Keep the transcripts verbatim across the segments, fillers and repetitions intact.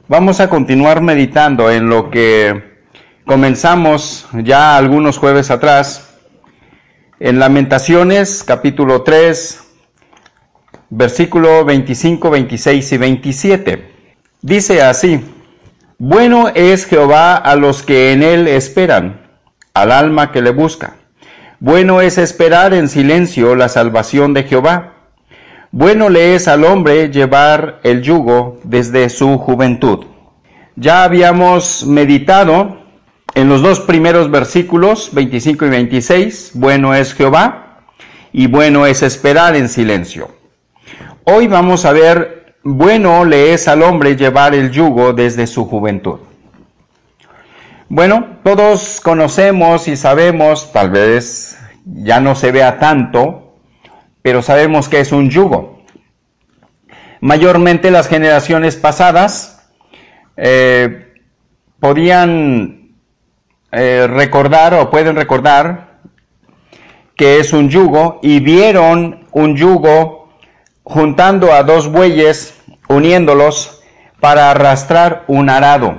Vamos a continuar meditando en lo que comenzamos ya algunos jueves atrás, en Lamentaciones, capítulo tres, versículo veinticinco, veintiséis y veintisiete. Dice así: Bueno es Jehová a los que en él esperan, al alma que le busca. Bueno es esperar en silencio la salvación de Jehová. Bueno le es al hombre llevar el yugo desde su juventud. Ya habíamos meditado en los dos primeros versículos, veinticinco y veintiséis, bueno es Jehová y bueno es esperar en silencio. Hoy vamos a ver, bueno le es al hombre llevar el yugo desde su juventud. Bueno, todos conocemos y sabemos, tal vez ya no se vea tanto, pero sabemos que es un yugo. Mayormente las generaciones pasadas eh, podían eh, recordar o pueden recordar que es un yugo y vieron un yugo juntando a dos bueyes, uniéndolos para arrastrar un arado.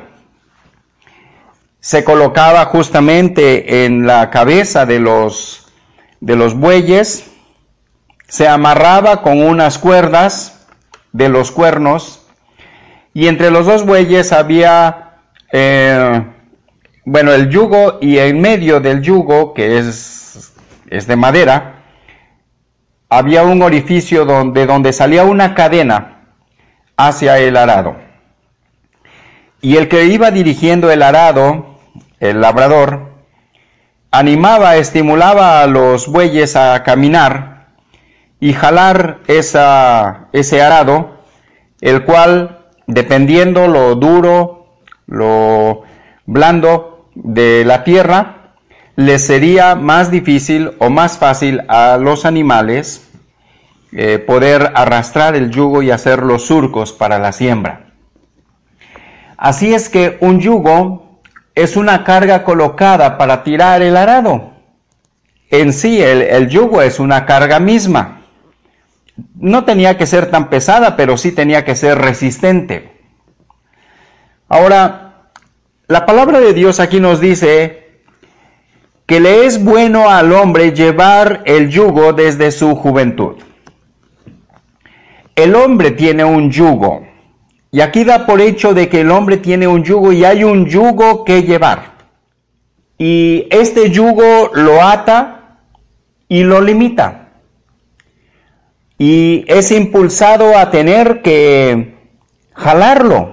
Se colocaba justamente en la cabeza de los, de los bueyes, se amarraba con unas cuerdas de los cuernos y entre los dos bueyes había, eh, bueno, el yugo, y en medio del yugo, que es, es de madera, había un orificio donde, donde salía una cadena hacia el arado. Y el que iba dirigiendo el arado, el labrador, animaba, estimulaba a los bueyes a caminar y jalar esa, ese arado, el cual, dependiendo lo duro, lo blando de la tierra, les sería más difícil o más fácil a los animales eh, poder arrastrar el yugo y hacer los surcos para la siembra. Así es que un yugo es una carga colocada para tirar el arado. En sí, el, el yugo es una carga misma. No tenía que ser tan pesada, pero sí tenía que ser resistente. Ahora, la palabra de Dios aquí nos dice que le es bueno al hombre llevar el yugo desde su juventud. El hombre tiene un yugo, y aquí da por hecho de que el hombre tiene un yugo y hay un yugo que llevar. Y este yugo lo ata y lo limita. Y es impulsado a tener que jalarlo.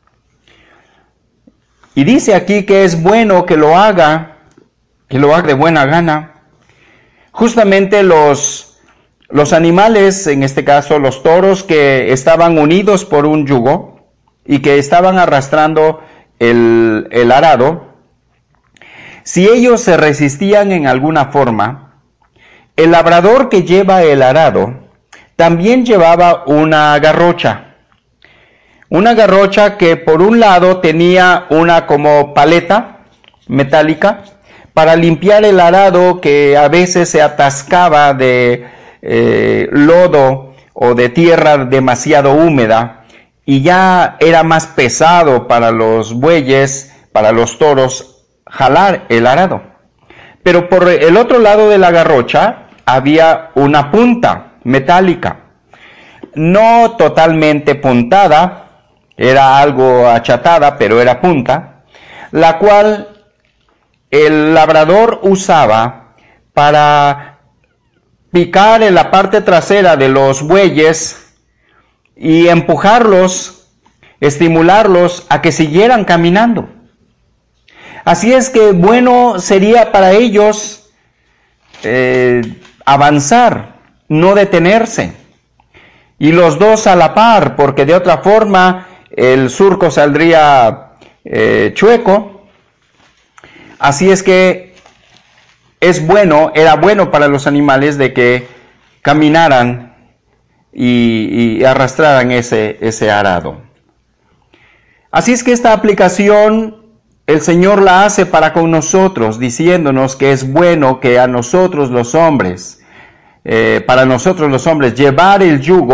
Y dice aquí que es bueno que lo haga, que lo haga de buena gana. Justamente los, los animales, en este caso los toros, que estaban unidos por un yugo y que estaban arrastrando el, el arado, si ellos se resistían en alguna forma, el labrador que lleva el arado también llevaba una garrocha. Una garrocha que por un lado tenía una como paleta metálica para limpiar el arado que a veces se atascaba de eh, lodo o de tierra demasiado húmeda y ya era más pesado para los bueyes, para los toros, jalar el arado. Pero por el otro lado de la garrocha había una punta metálica, no totalmente puntada, era algo achatada, pero era punta, la cual el labrador usaba para picar en la parte trasera de los bueyes y empujarlos, estimularlos a que siguieran caminando. Así es que bueno sería para ellos eh, avanzar, no detenerse, y los dos a la par, porque de otra forma el surco saldría eh, chueco. Así es que es bueno, era bueno para los animales de que caminaran y, y arrastraran ese, ese arado. Así es que esta aplicación el Señor la hace para con nosotros, diciéndonos que es bueno que a nosotros los hombres, Eh, para nosotros los hombres, llevar el yugo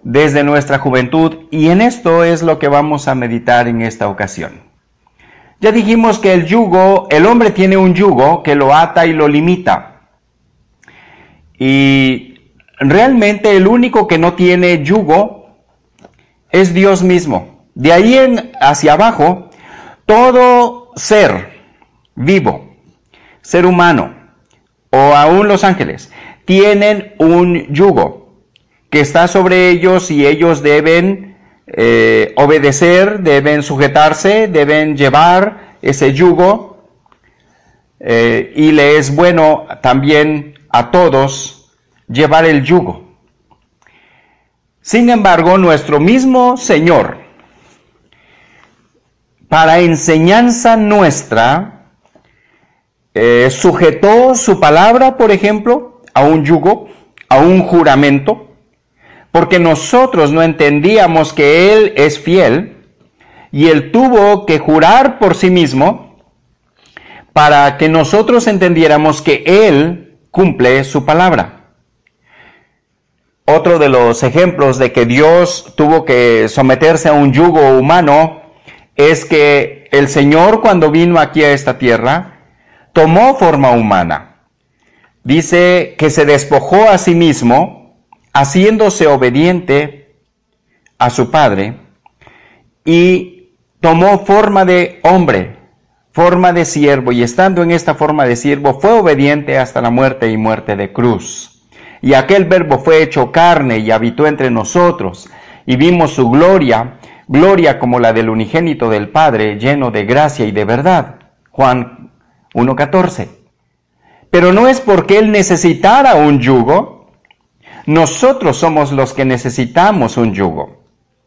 desde nuestra juventud, y en esto es lo que vamos a meditar en esta ocasión. Ya dijimos que el yugo, el hombre tiene un yugo que lo ata y lo limita. Y realmente el único que no tiene yugo es Dios mismo. De ahí en, hacia abajo, todo ser vivo, ser humano o aún los ángeles, tienen un yugo que está sobre ellos y ellos deben eh, obedecer, deben sujetarse, deben llevar ese yugo eh, y le es bueno también a todos llevar el yugo. Sin embargo, nuestro mismo Señor, para enseñanza nuestra, eh, sujetó su palabra, por ejemplo, a un yugo, a un juramento, porque nosotros no entendíamos que Él es fiel, y Él tuvo que jurar por sí mismo para que nosotros entendiéramos que Él cumple su palabra. Otro de los ejemplos de que Dios tuvo que someterse a un yugo humano es que el Señor, cuando vino aquí a esta tierra, tomó forma humana. Dice que se despojó a sí mismo, haciéndose obediente a su Padre, y tomó forma de hombre, forma de siervo, y estando en esta forma de siervo, fue obediente hasta la muerte y muerte de cruz. Y aquel verbo fue hecho carne y habitó entre nosotros, y vimos su gloria, gloria como la del unigénito del Padre, lleno de gracia y de verdad. Juan uno catorce. Pero no es porque Él necesitara un yugo, nosotros somos los que necesitamos un yugo.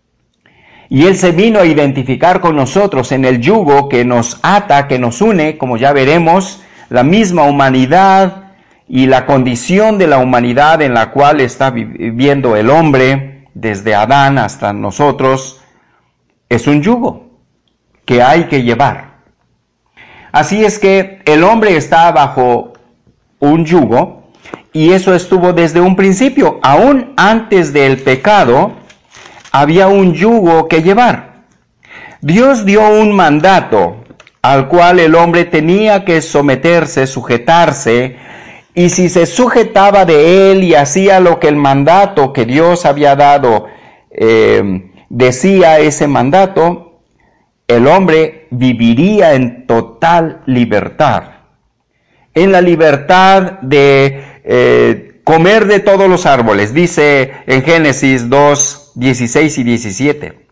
Y Él se vino a identificar con nosotros en el yugo que nos ata, que nos une, como ya veremos, la misma humanidad y la condición de la humanidad en la cual está viviendo el hombre, desde Adán hasta nosotros, es un yugo que hay que llevar. Así es que el hombre está bajo un yugo, y eso estuvo desde un principio. Aún antes del pecado, había un yugo que llevar. Dios dio un mandato al cual el hombre tenía que someterse, sujetarse, y si se sujetaba de él y hacía lo que el mandato que Dios había dado eh, decía ese mandato, el hombre viviría en total libertad. En la libertad de eh, comer de todos los árboles, dice en Génesis dos, dieciséis y diecisiete.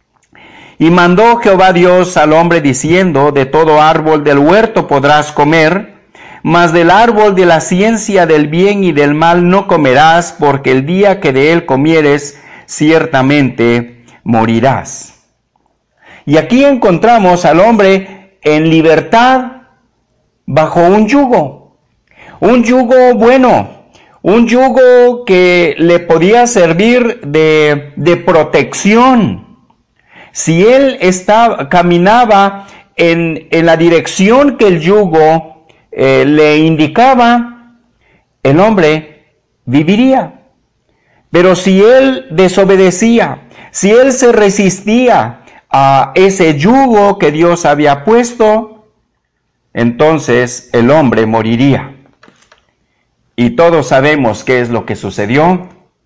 Y mandó Jehová Dios al hombre diciendo, de todo árbol del huerto podrás comer, mas del árbol de la ciencia del bien y del mal no comerás, porque el día que de él comieres, ciertamente morirás. Y aquí encontramos al hombre en libertad bajo un yugo, un yugo bueno, un yugo que le podía servir de, de protección. Si él estaba, caminaba en, en la dirección que el yugo eh, le indicaba, el hombre viviría. Pero si él desobedecía, si él se resistía a ese yugo que Dios había puesto, entonces el hombre moriría. Y todos sabemos qué es lo que sucedió,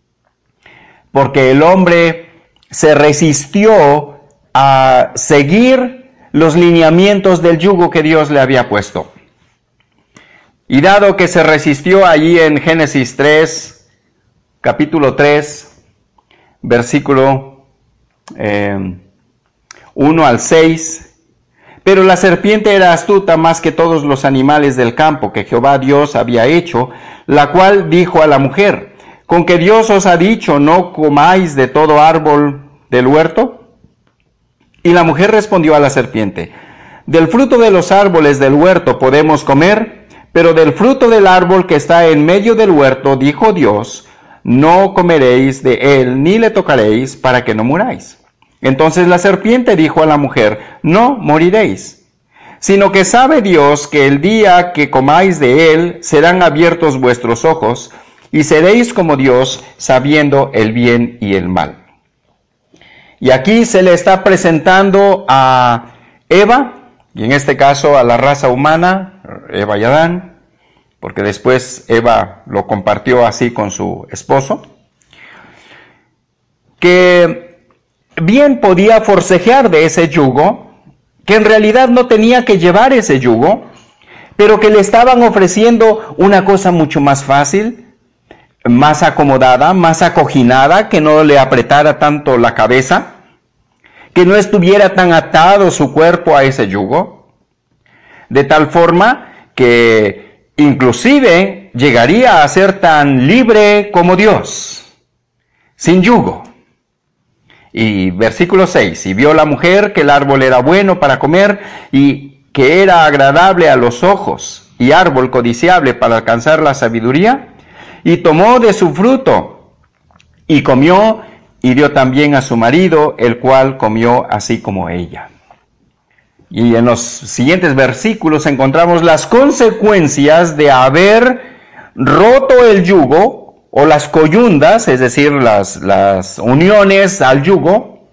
porque el hombre se resistió a seguir los lineamientos del yugo que Dios le había puesto. Y dado que se resistió allí en Génesis tres, capítulo tres, versículo eh, uno al seis, pero la serpiente era astuta más que todos los animales del campo que Jehová Dios había hecho, la cual dijo a la mujer, ¿con que Dios os ha dicho, no comáis de todo árbol del huerto? Y la mujer respondió a la serpiente, del fruto de los árboles del huerto podemos comer, pero del fruto del árbol que está en medio del huerto, dijo Dios, no comeréis de él, ni le tocaréis, para que no muráis. Entonces la serpiente dijo a la mujer, no moriréis, sino que sabe Dios que el día que comáis de él, serán abiertos vuestros ojos, y seréis como Dios, sabiendo el bien y el mal. Y aquí se le está presentando a Eva, y en este caso a la raza humana, Eva y Adán, porque después Eva lo compartió así con su esposo, que bien podía forcejear de ese yugo, que en realidad no tenía que llevar ese yugo, pero que le estaban ofreciendo una cosa mucho más fácil, más acomodada, más acoginada, que no le apretara tanto la cabeza, que no estuviera tan atado su cuerpo a ese yugo, de tal forma que inclusive llegaría a ser tan libre como Dios, sin yugo. Y versículo seis, y vio la mujer que el árbol era bueno para comer y que era agradable a los ojos y árbol codiciable para alcanzar la sabiduría, y tomó de su fruto y comió y dio también a su marido, el cual comió así como ella. Y en los siguientes versículos encontramos las consecuencias de haber roto el yugo o las coyundas, es decir, las, las uniones al yugo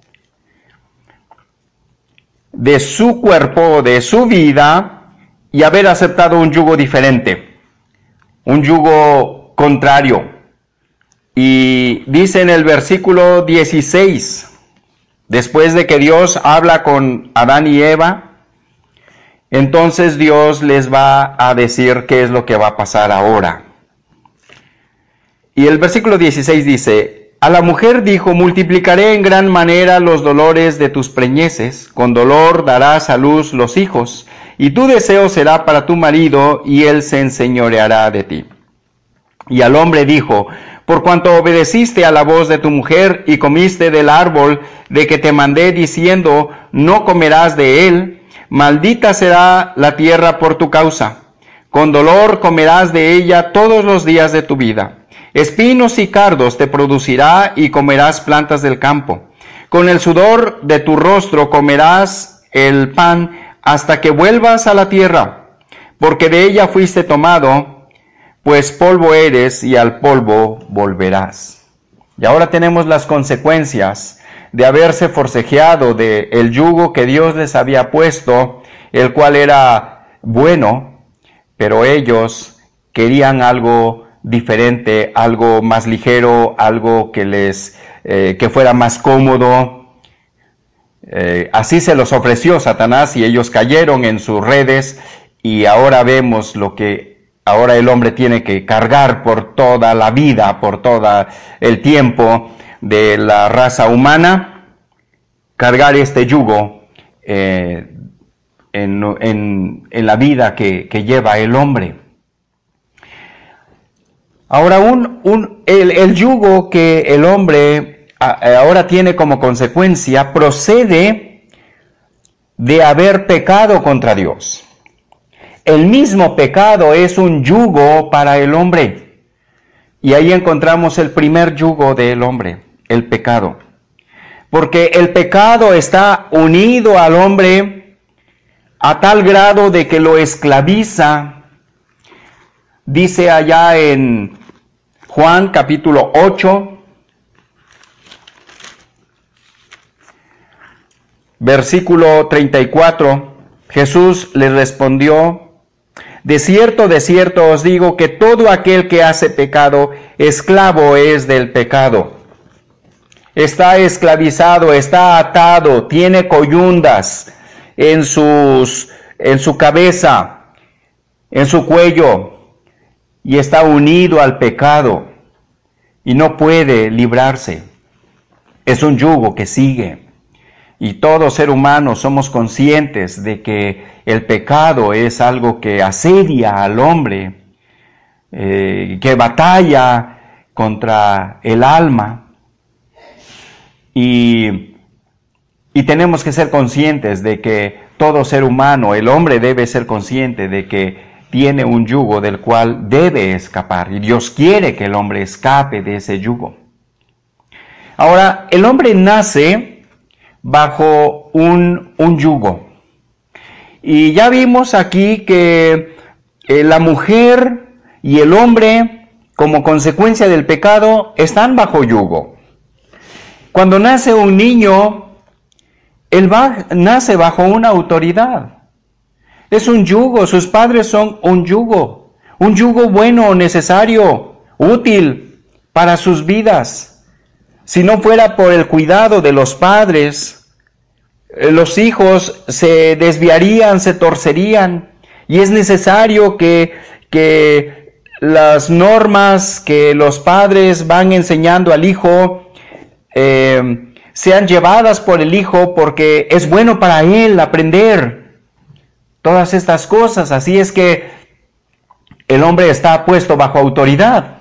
de su cuerpo, de su vida, y haber aceptado un yugo diferente, un yugo contrario. Y dice en el versículo dieciséis, después de que Dios habla con Adán y Eva, entonces Dios les va a decir qué es lo que va a pasar ahora. Y el versículo dieciséis dice, a la mujer dijo, multiplicaré en gran manera los dolores de tus preñeces, con dolor darás a luz los hijos, y tu deseo será para tu marido, y él se enseñoreará de ti. Y al hombre dijo, por cuanto obedeciste a la voz de tu mujer y comiste del árbol de que te mandé diciendo, no comerás de él, maldita será la tierra por tu causa. Con dolor comerás de ella todos los días de tu vida. Espinos y cardos te producirá y comerás plantas del campo. Con el sudor de tu rostro comerás el pan hasta que vuelvas a la tierra, porque de ella fuiste tomado, pues polvo eres y al polvo volverás. Y ahora tenemos las consecuencias de haberse forcejeado de el yugo que Dios les había puesto, el cual era bueno, pero ellos querían algo diferente, algo más ligero, algo que les eh, que fuera más cómodo. Eh, así se los ofreció Satanás y ellos cayeron en sus redes, y ahora vemos lo que ahora el hombre tiene que cargar por toda la vida, por todo el tiempo de la raza humana, cargar este yugo eh, en, en, en la vida que, que lleva el hombre. Ahora, un, un, el, el yugo que el hombre ahora tiene como consecuencia procede de haber pecado contra Dios. El mismo pecado es un yugo para el hombre. Y ahí encontramos el primer yugo del hombre, el pecado. Porque el pecado está unido al hombre a tal grado de que lo esclaviza. Dice allá en Juan capítulo ocho, versículo treinta y cuatro, Jesús les respondió, de cierto, de cierto os digo que todo aquel que hace pecado, esclavo es del pecado. Está esclavizado, está atado, tiene coyundas en, sus, en su cabeza, en su cuello, y está unido al pecado y no puede librarse. Es un yugo que sigue. Y todo ser humano somos conscientes de que el pecado es algo que asedia al hombre, eh, que batalla contra el alma. Y, y tenemos que ser conscientes de que todo ser humano, el hombre debe ser consciente de que tiene un yugo del cual debe escapar. Y Dios quiere que el hombre escape de ese yugo. Ahora, el hombre nace bajo un, un yugo. Y ya vimos aquí que eh, la mujer y el hombre como consecuencia del pecado, están bajo yugo. Cuando nace un niño, él va, nace bajo una autoridad. Es un yugo, sus padres son un yugo, un yugo bueno, necesario, útil para sus vidas. Si no fuera por el cuidado de los padres, los hijos se desviarían, se torcerían, y es necesario que, que las normas que los padres van enseñando al hijo eh, sean llevadas por el hijo, porque es bueno para él aprender todas estas cosas. Así es que el hombre está puesto bajo autoridad.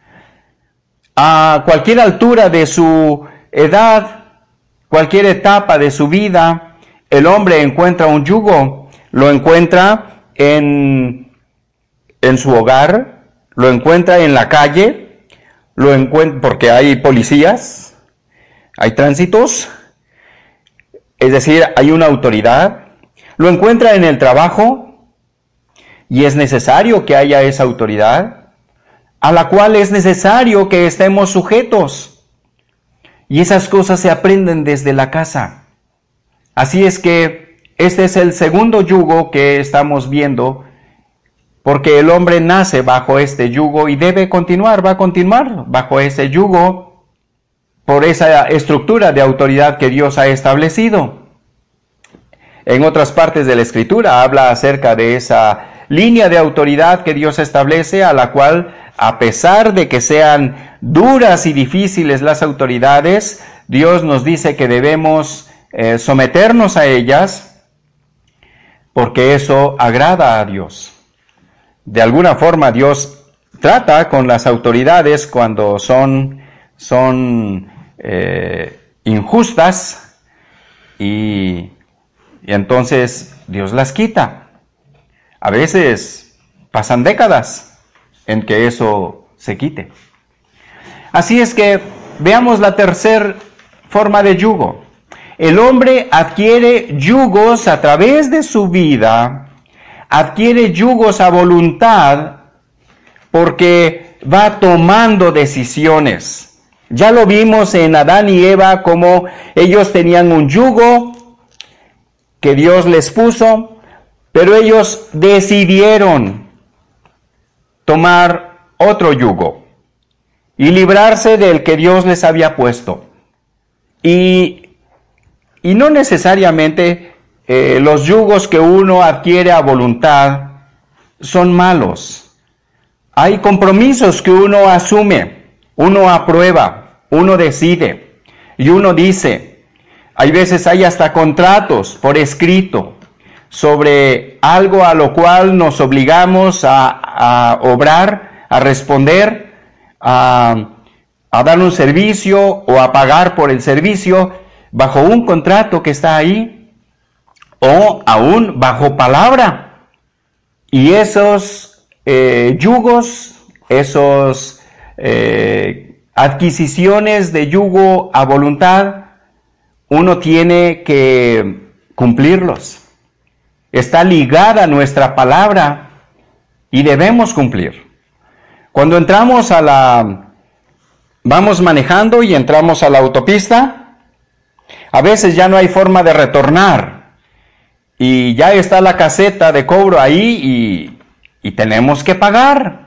A cualquier altura de su edad, cualquier etapa de su vida, el hombre encuentra un yugo. Lo encuentra en, en su hogar, lo encuentra en la calle, lo encuentra porque hay policías, hay tránsitos, es decir, hay una autoridad. Lo encuentra en el trabajo, y es necesario que haya esa autoridad, a la cual es necesario que estemos sujetos. Y esas cosas se aprenden desde la casa. Así es que este es el segundo yugo que estamos viendo, porque el hombre nace bajo este yugo y debe continuar, va a continuar bajo ese yugo por esa estructura de autoridad que Dios ha establecido. En otras partes de la Escritura habla acerca de esa línea de autoridad que Dios establece, a la cual, a pesar de que sean duras y difíciles las autoridades, Dios nos dice que debemos eh, someternos a ellas, porque eso agrada a Dios. De alguna forma Dios trata con las autoridades cuando son, son eh, injustas, y Y entonces Dios las quita. A veces pasan décadas en que eso se quite. Así es que veamos la tercera forma de yugo. El hombre adquiere yugos a través de su vida, adquiere yugos a voluntad, porque va tomando decisiones. Ya lo vimos en Adán y Eva, como ellos tenían un yugo que Dios les puso, pero ellos decidieron tomar otro yugo y librarse del que Dios les había puesto. Y, y no necesariamente eh, los yugos que uno adquiere a voluntad son malos. Hay compromisos que uno asume, uno aprueba, uno decide, y uno dice. Hay veces hay hasta contratos por escrito sobre algo a lo cual nos obligamos a, a obrar, a responder, a, a dar un servicio o a pagar por el servicio bajo un contrato que está ahí, o aún bajo palabra. Y esos eh, yugos, esos eh, adquisiciones de yugo a voluntad, uno tiene que cumplirlos. Está ligada nuestra palabra y debemos cumplir. Cuando entramos a la... vamos manejando y entramos a la autopista, a veces ya no hay forma de retornar. Y ya está la caseta de cobro ahí y, y tenemos que pagar.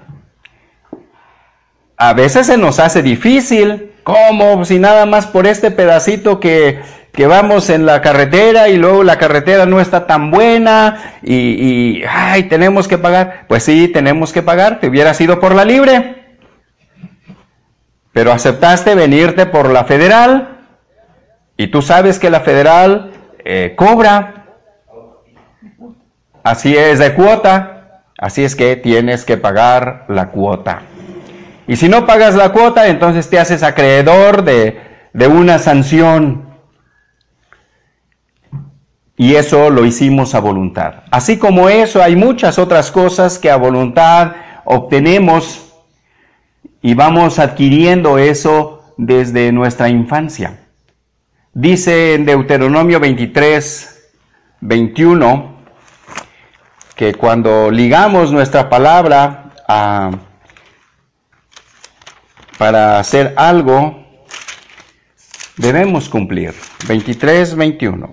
A veces se nos hace difícil. ¿Cómo? Si nada más por este pedacito que, que vamos en la carretera y luego la carretera no está tan buena y, y ay, tenemos que pagar. Pues sí, tenemos que pagar. Te hubiera sido por la libre, pero aceptaste venirte por la federal, y tú sabes que la federal eh, cobra. Así es, de cuota. Así es que tienes que pagar la cuota. Y si no pagas la cuota, entonces te haces acreedor de, de una sanción. Y eso lo hicimos a voluntad. Así como eso, hay muchas otras cosas que a voluntad obtenemos y vamos adquiriendo eso desde nuestra infancia. Dice en Deuteronomio veintitrés, veintiuno, que cuando ligamos nuestra palabra a... para hacer algo, debemos cumplir. veintitrés, veintiuno.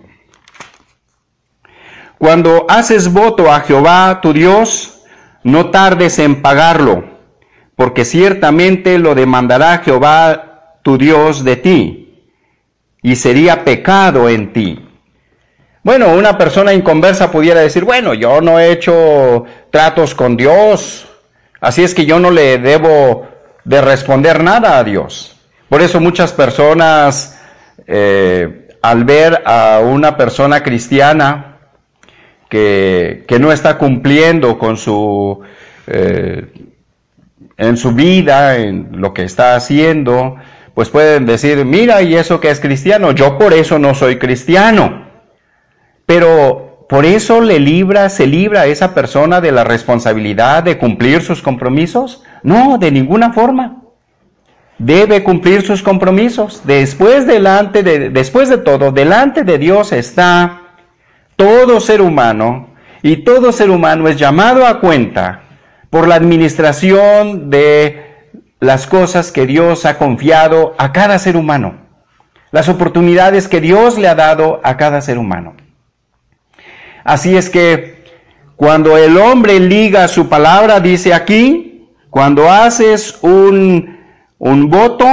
Cuando haces voto a Jehová tu Dios, no tardes en pagarlo, porque ciertamente lo demandará Jehová tu Dios de ti, y sería pecado en ti. Bueno, una persona inconversa pudiera decir, bueno, yo no he hecho tratos con Dios, así es que yo no le debo de responder nada a Dios. Por eso muchas personas, eh, al ver a una persona cristiana que, que no está cumpliendo con su, eh, en su vida, en lo que está haciendo, pues pueden decir, mira, ¿y eso que es cristiano? Yo por eso no soy cristiano. Pero por eso le libra, se libra a esa persona de la responsabilidad de cumplir sus compromisos. No, de ninguna forma. Debe cumplir sus compromisos. Después, delante de, después de todo, delante de Dios está todo ser humano, y todo ser humano es llamado a cuenta por la administración de las cosas que Dios ha confiado a cada ser humano, las oportunidades que Dios le ha dado a cada ser humano. Así es que cuando el hombre liga su palabra, dice aquí, cuando haces un, un voto,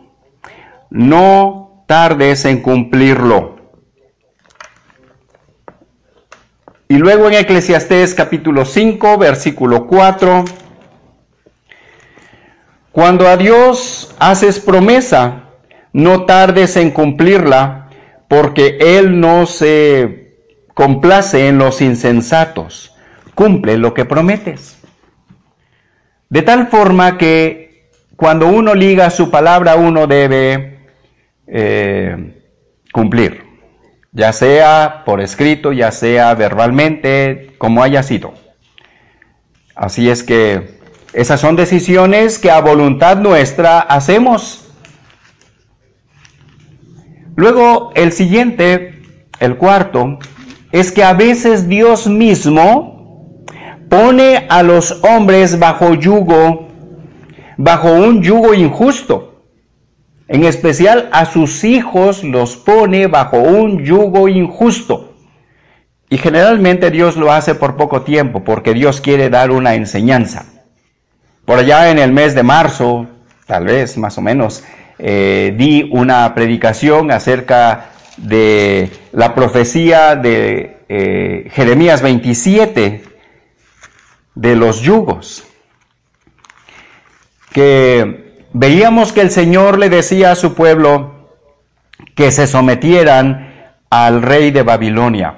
no tardes en cumplirlo. Y luego en Eclesiastés capítulo cinco, versículo cuatro, cuando a Dios haces promesa, no tardes en cumplirla, porque Él no se complace en los insensatos. Cumple lo que prometes. De tal forma que cuando uno liga su palabra, uno debe eh, cumplir. Ya sea por escrito, ya sea verbalmente, como haya sido. Así es que esas son decisiones que a voluntad nuestra hacemos. Luego, el siguiente, el cuarto, es que a veces Dios mismo pone a los hombres bajo yugo, bajo un yugo injusto. En especial a sus hijos los pone bajo un yugo injusto. Y generalmente Dios lo hace por poco tiempo, porque Dios quiere dar una enseñanza. Por allá en el mes de marzo, tal vez más o menos, eh, di una predicación acerca de la profecía de eh, Jeremías veintisiete, de los yugos, que veíamos que el Señor le decía a su pueblo que se sometieran al rey de Babilonia,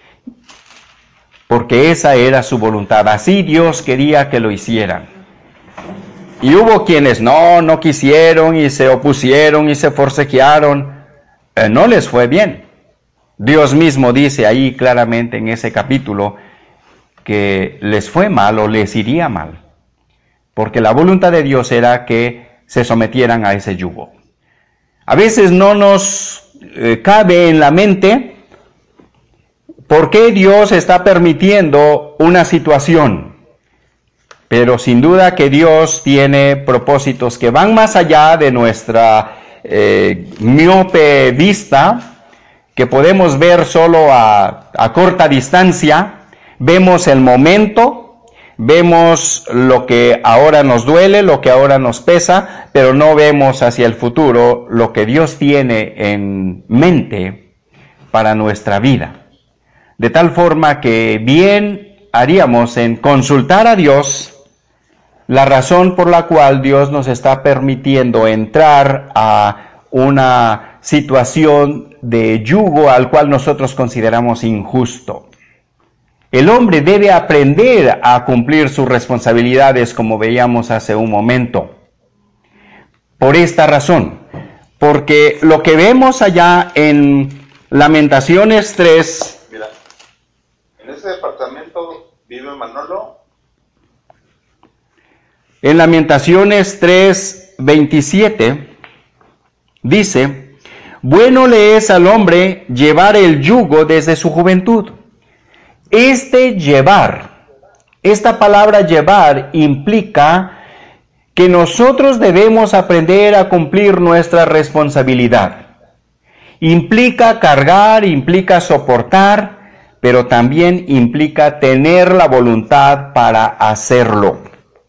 porque esa era su voluntad, así Dios quería que lo hicieran. Y hubo quienes no, no quisieron y se opusieron y se forcejearon. Eh, no les fue bien. Dios mismo dice ahí claramente en ese capítulo que les fue mal o les iría mal, porque la voluntad de Dios era que se sometieran a ese yugo. A veces no nos eh, cabe en la mente por qué Dios está permitiendo una situación, pero sin duda que Dios tiene propósitos que van más allá de nuestra eh, miope vista, que podemos ver solo a, a corta distancia. Vemos el momento, vemos lo que ahora nos duele, lo que ahora nos pesa, pero no vemos hacia el futuro lo que Dios tiene en mente para nuestra vida. De tal forma que bien haríamos en consultar a Dios la razón por la cual Dios nos está permitiendo entrar a una situación de yugo al cual nosotros consideramos injusto. El hombre debe aprender a cumplir sus responsabilidades, como veíamos hace un momento. Por esta razón, porque lo que vemos allá en Lamentaciones tres... Mira, en ese departamento vive Manolo. En Lamentaciones tres, veintisiete, dice, bueno le es al hombre llevar el yugo desde su juventud. Este llevar, esta palabra llevar implica que nosotros debemos aprender a cumplir nuestra responsabilidad. Implica cargar, implica soportar, pero también implica tener la voluntad para hacerlo.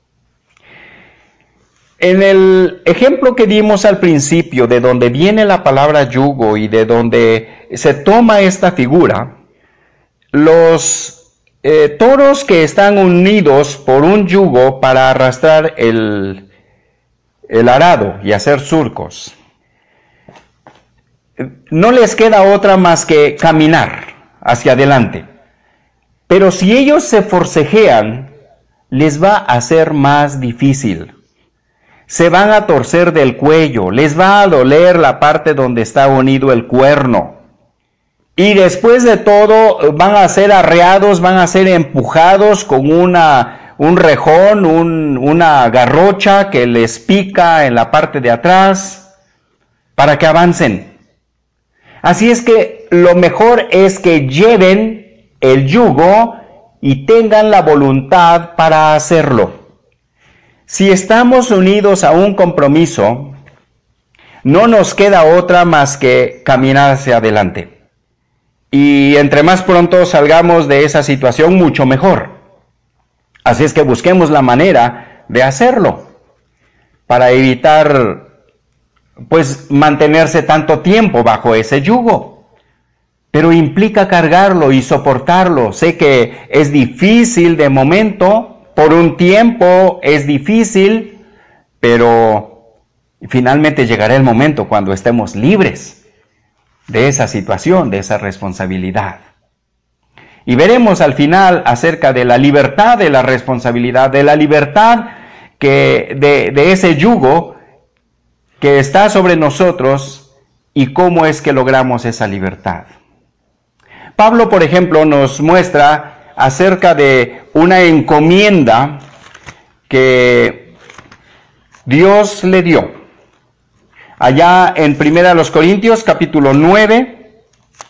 En el ejemplo que dimos al principio, de donde viene la palabra yugo y de donde se toma esta figura, los eh, toros que están unidos por un yugo para arrastrar el, el arado y hacer surcos, no les queda otra más que caminar hacia adelante. Pero si ellos se forcejean, les va a ser más difícil. Se van a torcer del cuello, les va a doler la parte donde está unido el cuerno. Y después de todo van a ser arreados, van a ser empujados con una, un rejón, un, una garrocha que les pica en la parte de atrás para que avancen. Así es que lo mejor es que lleven el yugo y tengan la voluntad para hacerlo. Si estamos unidos a un compromiso, no nos queda otra más que caminar hacia adelante. Y entre más pronto salgamos de esa situación, mucho mejor. Así es que busquemos la manera de hacerlo para evitar, pues, mantenerse tanto tiempo bajo ese yugo. Pero implica cargarlo y soportarlo. Sé que es difícil de momento. Por un tiempo es difícil, pero finalmente llegará el momento cuando estemos libres de esa situación, de esa responsabilidad. Y veremos al final acerca de la libertad de la responsabilidad, de la libertad que, de, de ese yugo que está sobre nosotros y cómo es que logramos esa libertad. Pablo, por ejemplo, nos muestra acerca de una encomienda que Dios le dio. Allá en Primera de los Corintios, capítulo nueve,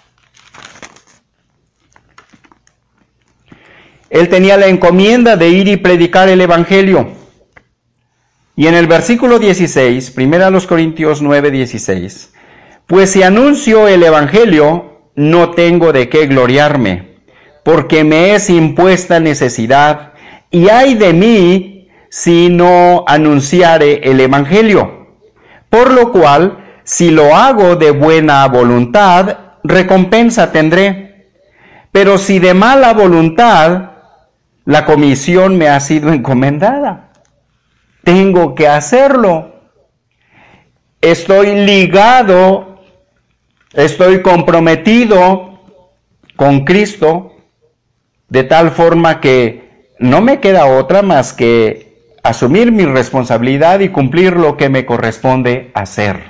él tenía la encomienda de ir y predicar el Evangelio. Y en el versículo dieciséis, Primera de los Corintios nueve, dieciséis, pues si anuncio el Evangelio, no tengo de qué gloriarme, porque me es impuesta necesidad, y ay de mí si no anunciare el Evangelio. Por lo cual, si lo hago de buena voluntad, recompensa tendré. Pero si de mala voluntad, la comisión me ha sido encomendada. Tengo que hacerlo. Estoy ligado, estoy comprometido con Cristo, de tal forma que no me queda otra más que asumir mi responsabilidad y cumplir lo que me corresponde hacer.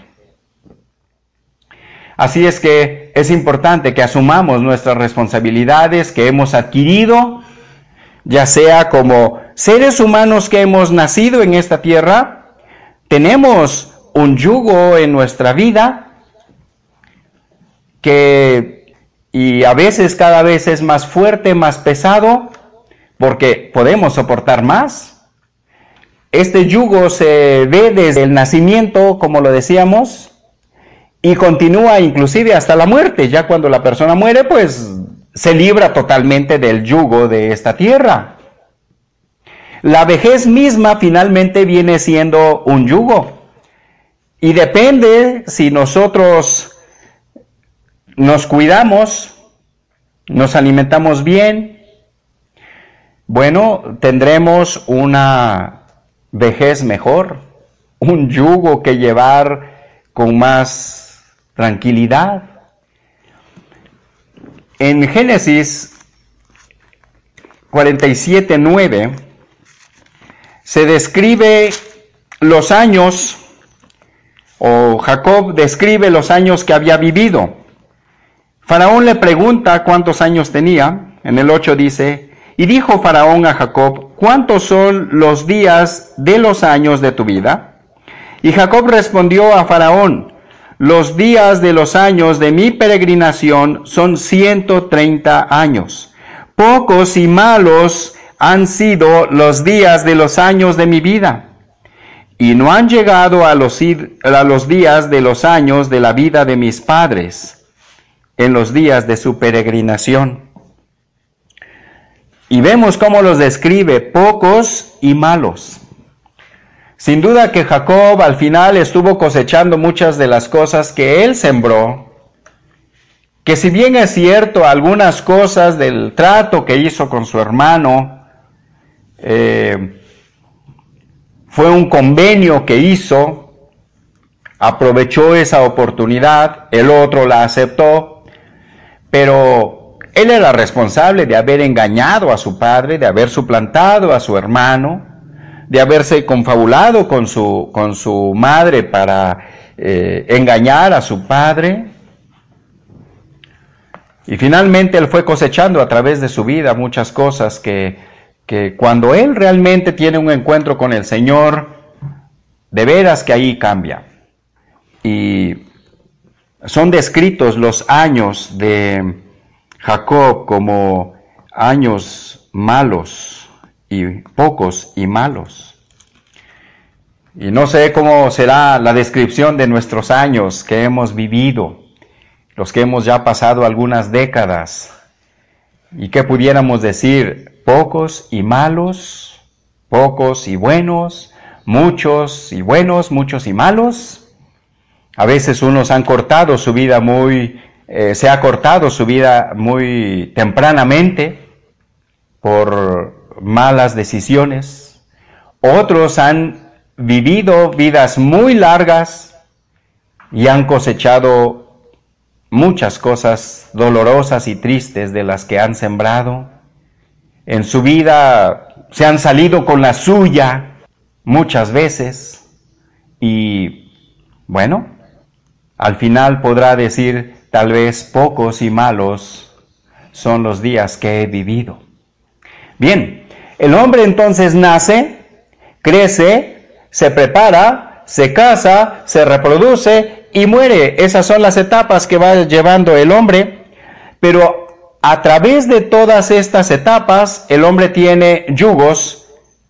Así es que es importante que asumamos nuestras responsabilidades que hemos adquirido, ya sea como seres humanos que hemos nacido en esta tierra, tenemos un yugo en nuestra vida que y a veces cada vez es más fuerte, más pesado, porque podemos soportar más. Este yugo se ve desde el nacimiento, como lo decíamos, y continúa inclusive hasta la muerte. Ya cuando la persona muere, pues se libra totalmente del yugo de esta tierra. La vejez misma finalmente viene siendo un yugo. Y depende si nosotros nos cuidamos, nos alimentamos bien, bueno, tendremos una vejez mejor, un yugo que llevar con más tranquilidad. En Génesis cuarenta y siete, nueve se describe los años, o Jacob describe los años que había vivido. Faraón le pregunta cuántos años tenía. En el ocho dice, y dijo Faraón a Jacob, ¿cuántos son los días de los años de tu vida? Y Jacob respondió a Faraón, los días de los años de mi peregrinación son ciento treinta años. Pocos y malos han sido los días de los años de mi vida. y no han llegado a los, a los días de los años de la vida de mis padres, en los días de su peregrinación. Y vemos cómo los describe, pocos y malos. Sin duda que Jacob al final estuvo cosechando muchas de las cosas que él sembró, que si bien es cierto algunas cosas del trato que hizo con su hermano, eh, fue un convenio que hizo, aprovechó esa oportunidad, el otro la aceptó, pero él era responsable de haber engañado a su padre, de haber suplantado a su hermano, de haberse confabulado con su, con su madre para eh, engañar a su padre. Y finalmente él fue cosechando a través de su vida muchas cosas que, que cuando él realmente tiene un encuentro con el Señor, de veras que ahí cambia. Y son descritos los años de Jacob como años malos, y pocos y malos. Y no sé cómo será la descripción de nuestros años que hemos vivido, los que hemos ya pasado algunas décadas, y que pudiéramos decir pocos y malos, pocos y buenos, muchos y buenos, muchos y malos. A veces unos han cortado su vida muy, eh, se ha cortado su vida muy tempranamente por malas decisiones. Otros han vivido vidas muy largas y han cosechado muchas cosas dolorosas y tristes de las que han sembrado. En su vida se han salido con la suya muchas veces y, bueno, al final podrá decir, tal vez pocos y malos son los días que he vivido. Bien, el hombre entonces nace, crece, se prepara, se casa, se reproduce y muere. Esas son las etapas que va llevando el hombre, pero a través de todas estas etapas el hombre tiene yugos,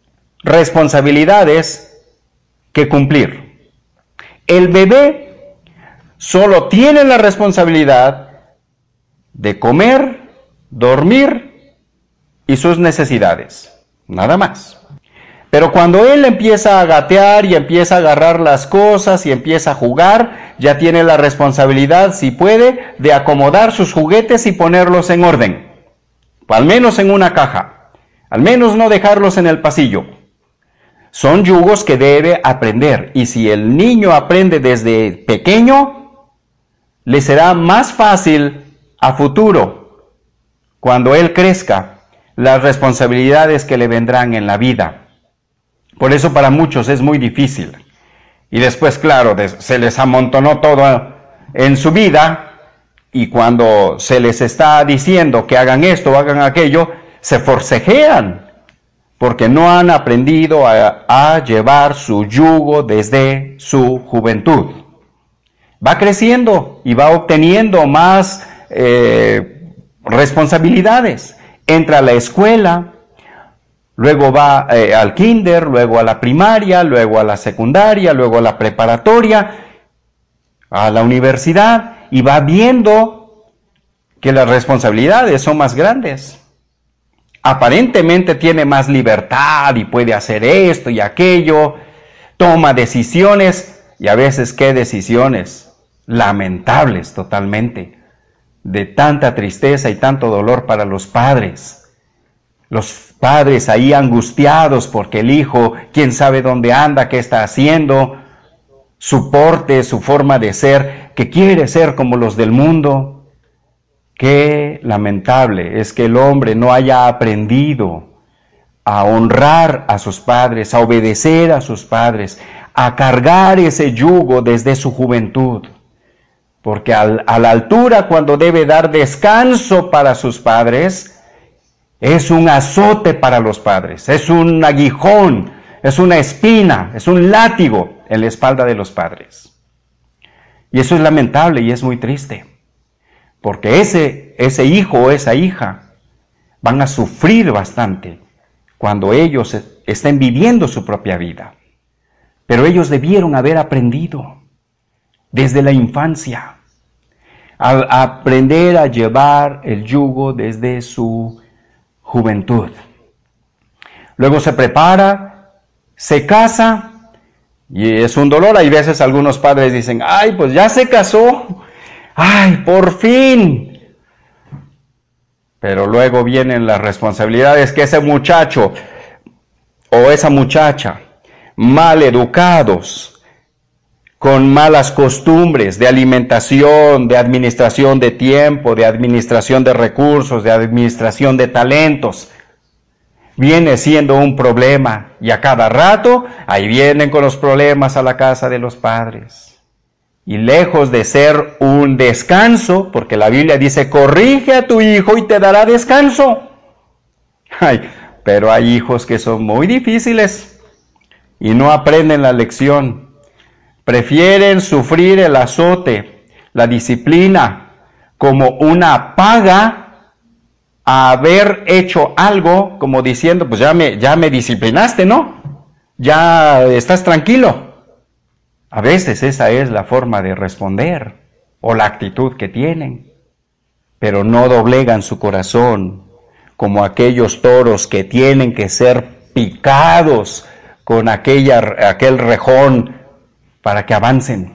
responsabilidades que cumplir. El bebé solo tiene la responsabilidad de comer, dormir y sus necesidades. Nada más. Pero cuando él empieza a gatear y empieza a agarrar las cosas y empieza a jugar, ya tiene la responsabilidad, si puede, de acomodar sus juguetes y ponerlos en orden. Al menos en una caja. Al menos no dejarlos en el pasillo. Son yugos que debe aprender. Y si el niño aprende desde pequeño, le será más fácil a futuro, cuando él crezca, las responsabilidades que le vendrán en la vida. Por eso para muchos es muy difícil. Y después, claro, se les amontonó todo en su vida, y cuando se les está diciendo que hagan esto o hagan aquello, se forcejean, porque no han aprendido a, a llevar su yugo desde su juventud. Va creciendo y va obteniendo más eh, responsabilidades. Entra a la escuela, luego va eh, al kinder, luego a la primaria, luego a la secundaria, luego a la preparatoria, a la universidad, y va viendo que las responsabilidades son más grandes. Aparentemente tiene más libertad y puede hacer esto y aquello, toma decisiones, y a veces qué decisiones lamentables totalmente, de tanta tristeza y tanto dolor para los padres. Los padres ahí angustiados porque el hijo, quién sabe dónde anda, qué está haciendo, su porte, su forma de ser, que quiere ser como los del mundo. Qué lamentable es que el hombre no haya aprendido a honrar a sus padres, a obedecer a sus padres, a cargar ese yugo desde su juventud. Porque al, a la altura, cuando debe dar descanso para sus padres, es un azote para los padres, es un aguijón, es una espina, es un látigo en la espalda de los padres. Y eso es lamentable y es muy triste, porque ese, ese hijo o esa hija van a sufrir bastante cuando ellos estén viviendo su propia vida. Pero ellos debieron haber aprendido desde la infancia a aprender a llevar el yugo desde su juventud. Luego se prepara, se casa, y es un dolor. Hay veces algunos padres dicen, ay, pues ya se casó, ay, por fin. Pero luego vienen las responsabilidades que ese muchacho o esa muchacha, mal educados, con malas costumbres de alimentación, de administración de tiempo, de administración de recursos, de administración de talentos, viene siendo un problema, y a cada rato ahí vienen con los problemas a la casa de los padres. Y lejos de ser un descanso, porque la Biblia dice, corrige a tu hijo y te dará descanso. Ay, pero hay hijos que son muy difíciles y no aprenden la lección. Prefieren sufrir el azote, la disciplina, como una paga a haber hecho algo, como diciendo, pues ya me, ya me disciplinaste, ¿no? Ya estás tranquilo. A veces esa es la forma de responder, o la actitud que tienen, pero no doblegan su corazón, como aquellos toros que tienen que ser picados con aquella, aquel rejón para que avancen.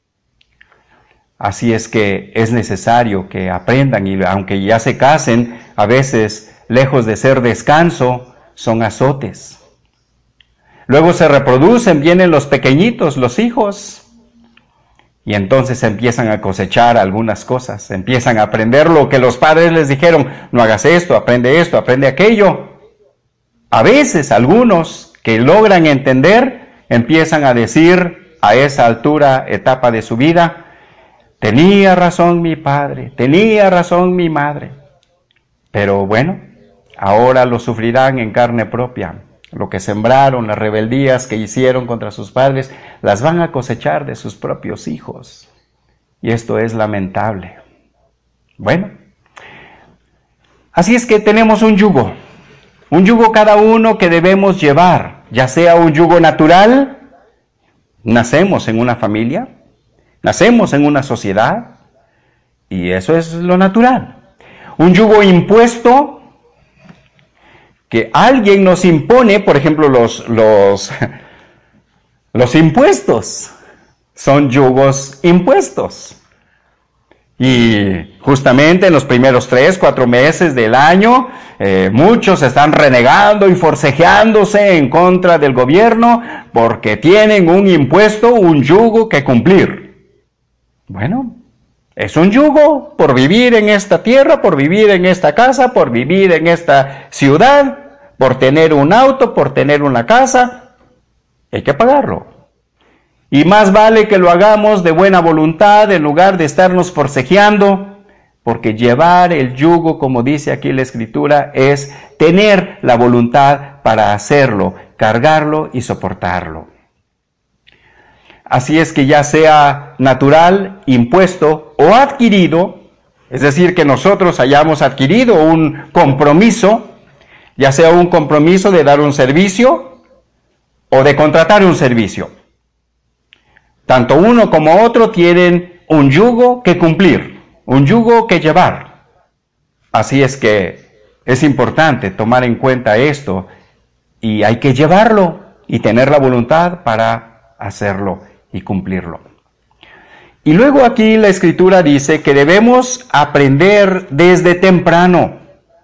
Así es que es necesario que aprendan, y aunque ya se casen, a veces, lejos de ser descanso, son azotes. Luego se reproducen, vienen los pequeñitos, los hijos, y entonces empiezan a cosechar algunas cosas, empiezan a aprender lo que los padres les dijeron, no hagas esto, aprende esto, aprende aquello. A veces algunos que logran entender, empiezan a decir a esa altura, etapa de su vida, tenía razón mi padre, tenía razón mi madre. Pero bueno, ahora lo sufrirán en carne propia. Lo que sembraron, las rebeldías que hicieron contra sus padres, las van a cosechar de sus propios hijos. Y esto es lamentable. Bueno, así es que tenemos un yugo. Un yugo cada uno que debemos llevar, ya sea un yugo natural, nacemos en una familia, nacemos en una sociedad, y eso es lo natural. Un yugo impuesto, que alguien nos impone, por ejemplo, los, los, los impuestos, son yugos impuestos. Y justamente en los primeros tres, cuatro meses del año, eh, muchos están renegando y forcejeándose en contra del gobierno porque tienen un impuesto, un yugo que cumplir. Bueno, es un yugo por vivir en esta tierra, por vivir en esta casa, por vivir en esta ciudad, por tener un auto, por tener una casa. Hay que pagarlo. Y más vale que lo hagamos de buena voluntad en lugar de estarnos forcejeando, porque llevar el yugo, como dice aquí la Escritura, es tener la voluntad para hacerlo, cargarlo y soportarlo. Así es que ya sea natural, impuesto o adquirido, es decir, que nosotros hayamos adquirido un compromiso, ya sea un compromiso de dar un servicio o de contratar un servicio. Tanto uno como otro tienen un yugo que cumplir, un yugo que llevar. Así es que es importante tomar en cuenta esto, y hay que llevarlo y tener la voluntad para hacerlo y cumplirlo. Y luego aquí la Escritura dice que debemos aprender desde temprano,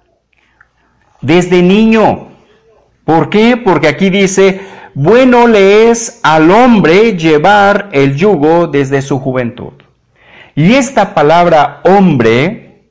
desde niño. ¿Por qué? Porque aquí dice, bueno le es al hombre llevar el yugo desde su juventud. Y esta palabra hombre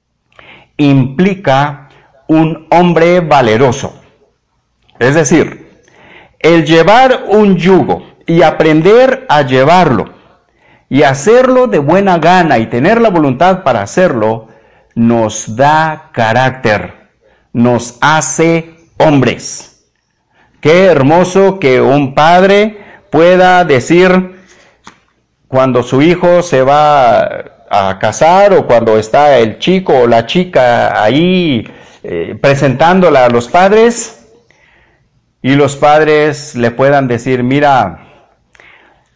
implica un hombre valeroso. Es decir, el llevar un yugo y aprender a llevarlo y hacerlo de buena gana y tener la voluntad para hacerlo, nos da carácter, nos hace hombres. Qué hermoso que un padre pueda decir cuando su hijo se va a casar, o cuando está el chico o la chica ahí eh, presentándola a los padres, y los padres le puedan decir, mira,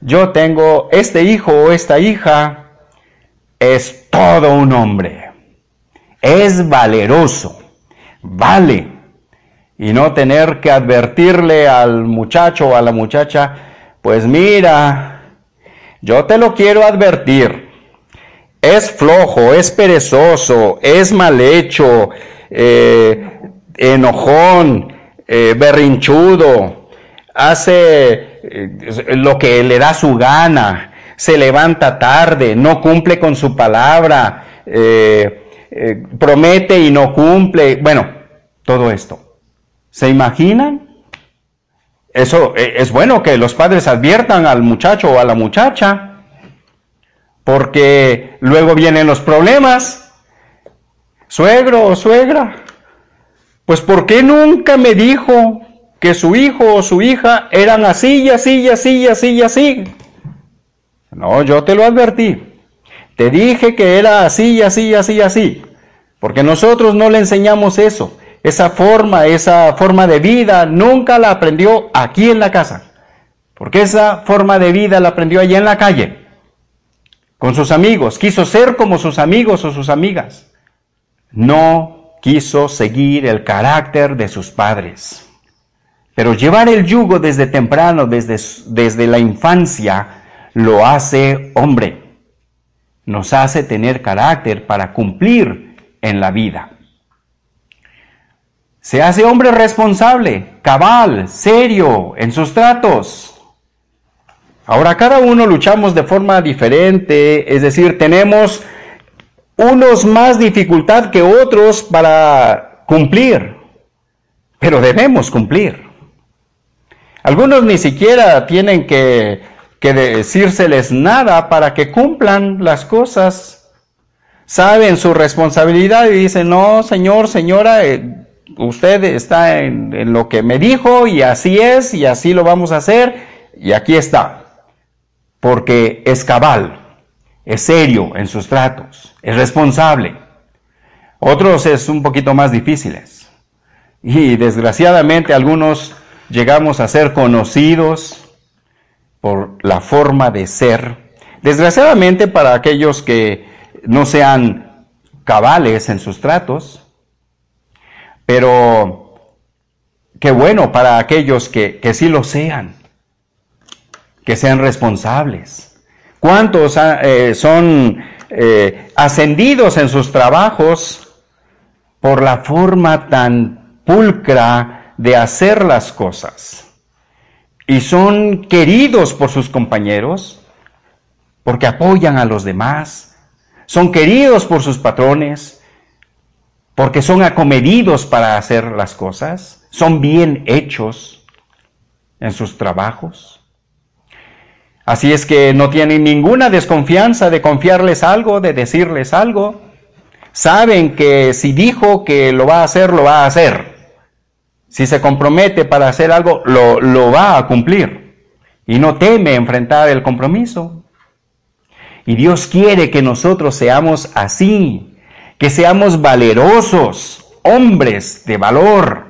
yo tengo este hijo o esta hija, es todo un hombre, es valeroso, vale, y no tener que advertirle al muchacho o a la muchacha, pues mira, yo te lo quiero advertir, es flojo, es perezoso, es mal hecho, eh, enojón, eh, berrinchudo, hace eh, lo que le da su gana, se levanta tarde, no cumple con su palabra, eh, eh, promete y no cumple, bueno, todo esto. ¿Se imaginan? Eso eh, es bueno que los padres adviertan al muchacho o a la muchacha, porque luego vienen los problemas. Suegro o suegra, pues ¿por qué nunca me dijo que su hijo o su hija eran así y así y así y así y así? No, yo te lo advertí. Te dije que era así y así y así y así. Porque nosotros no le enseñamos eso. Esa forma, esa forma de vida nunca la aprendió aquí en la casa. Porque esa forma de vida la aprendió allá en la calle. Con sus amigos. Quiso ser como sus amigos o sus amigas. No quiso seguir el carácter de sus padres. Pero llevar el yugo desde temprano, desde, desde la infancia, lo hace hombre. Nos hace tener carácter para cumplir en la vida. Se hace hombre responsable, cabal, serio en sus tratos. Ahora cada uno luchamos de forma diferente, es decir, tenemos unos más dificultad que otros para cumplir, pero debemos cumplir. Algunos ni siquiera tienen que, que decírseles nada para que cumplan las cosas. Saben su responsabilidad y dicen, no, señor, señora, eh, usted está en, en lo que me dijo y así es y así lo vamos a hacer y aquí está. Porque es cabal, es serio en sus tratos, es responsable. Otros es un poquito más difíciles. Y desgraciadamente algunos llegamos a ser conocidos por la forma de ser. Desgraciadamente para aquellos que no sean cabales en sus tratos, pero qué bueno para aquellos que, que sí lo sean, que sean responsables. ¿Cuántos eh, son eh, ascendidos en sus trabajos por la forma tan pulcra de hacer las cosas? Y son queridos por sus compañeros porque apoyan a los demás. Son queridos por sus patrones porque son acomedidos para hacer las cosas. Son bien hechos en sus trabajos. Así es que no tienen ninguna desconfianza de confiarles algo, de decirles algo. Saben que si dijo que lo va a hacer, lo va a hacer. Si se compromete para hacer algo, lo, lo va a cumplir. Y no teme enfrentar el compromiso. Y Dios quiere que nosotros seamos así, que seamos valerosos, hombres de valor.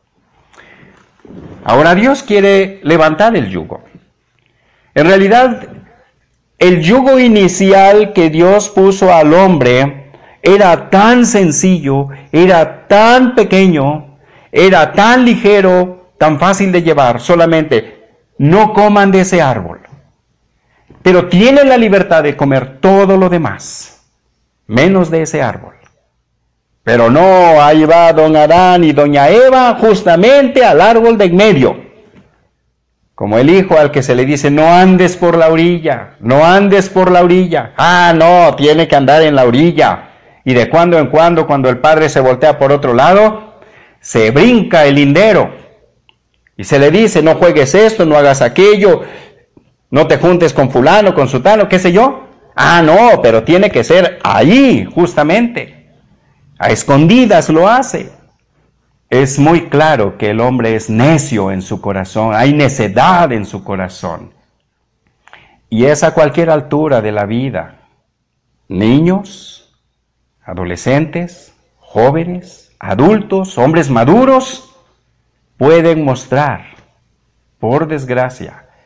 Ahora Dios quiere levantar el yugo. En realidad, el yugo inicial que Dios puso al hombre era tan sencillo, era tan pequeño, era tan ligero, tan fácil de llevar. Solamente no coman de ese árbol. Pero tienen la libertad de comer todo lo demás, menos de ese árbol. Pero no, ahí va don Adán y doña Eva justamente al árbol de en medio. Como el hijo al que se le dice, no andes por la orilla, no andes por la orilla. Ah, no, tiene que andar en la orilla. Y de cuando en cuando, cuando el padre se voltea por otro lado, se brinca el lindero. Y se le dice, no juegues esto, no hagas aquello, no te juntes con fulano, con sutano, qué sé yo. Ah, no, pero tiene que ser ahí, justamente. A escondidas lo hace. Es muy claro que el hombre es necio en su corazón, hay necedad en su corazón. Y es a cualquier altura de la vida. Niños, adolescentes, jóvenes, adultos, hombres maduros, pueden mostrar, por desgracia,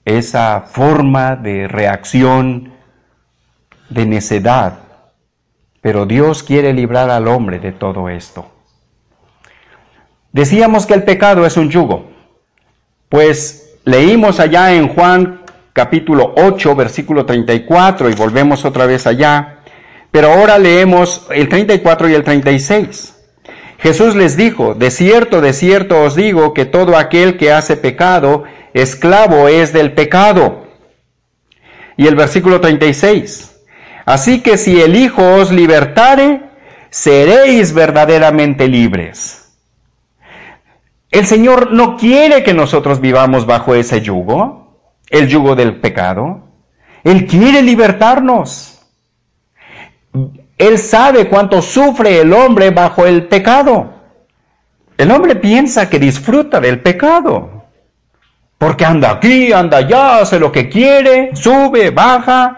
esa forma de reacción de necedad. Pero Dios quiere librar al hombre de todo esto. Decíamos que el pecado es un yugo. Pues leímos allá en Juan capítulo ocho, versículo treinta y cuatro, y volvemos otra vez allá. Pero ahora leemos el treinta y cuatro y el treinta y seis. Jesús les dijo: de cierto, de cierto os digo que todo aquel que hace pecado, esclavo es del pecado. Y el versículo treinta y seis. Así que si el Hijo os libertare, seréis verdaderamente libres. El Señor no quiere que nosotros vivamos bajo ese yugo, el yugo del pecado. Él quiere libertarnos. Él sabe cuánto sufre el hombre bajo el pecado. El hombre piensa que disfruta del pecado, porque anda aquí, anda allá, hace lo que quiere, sube, baja,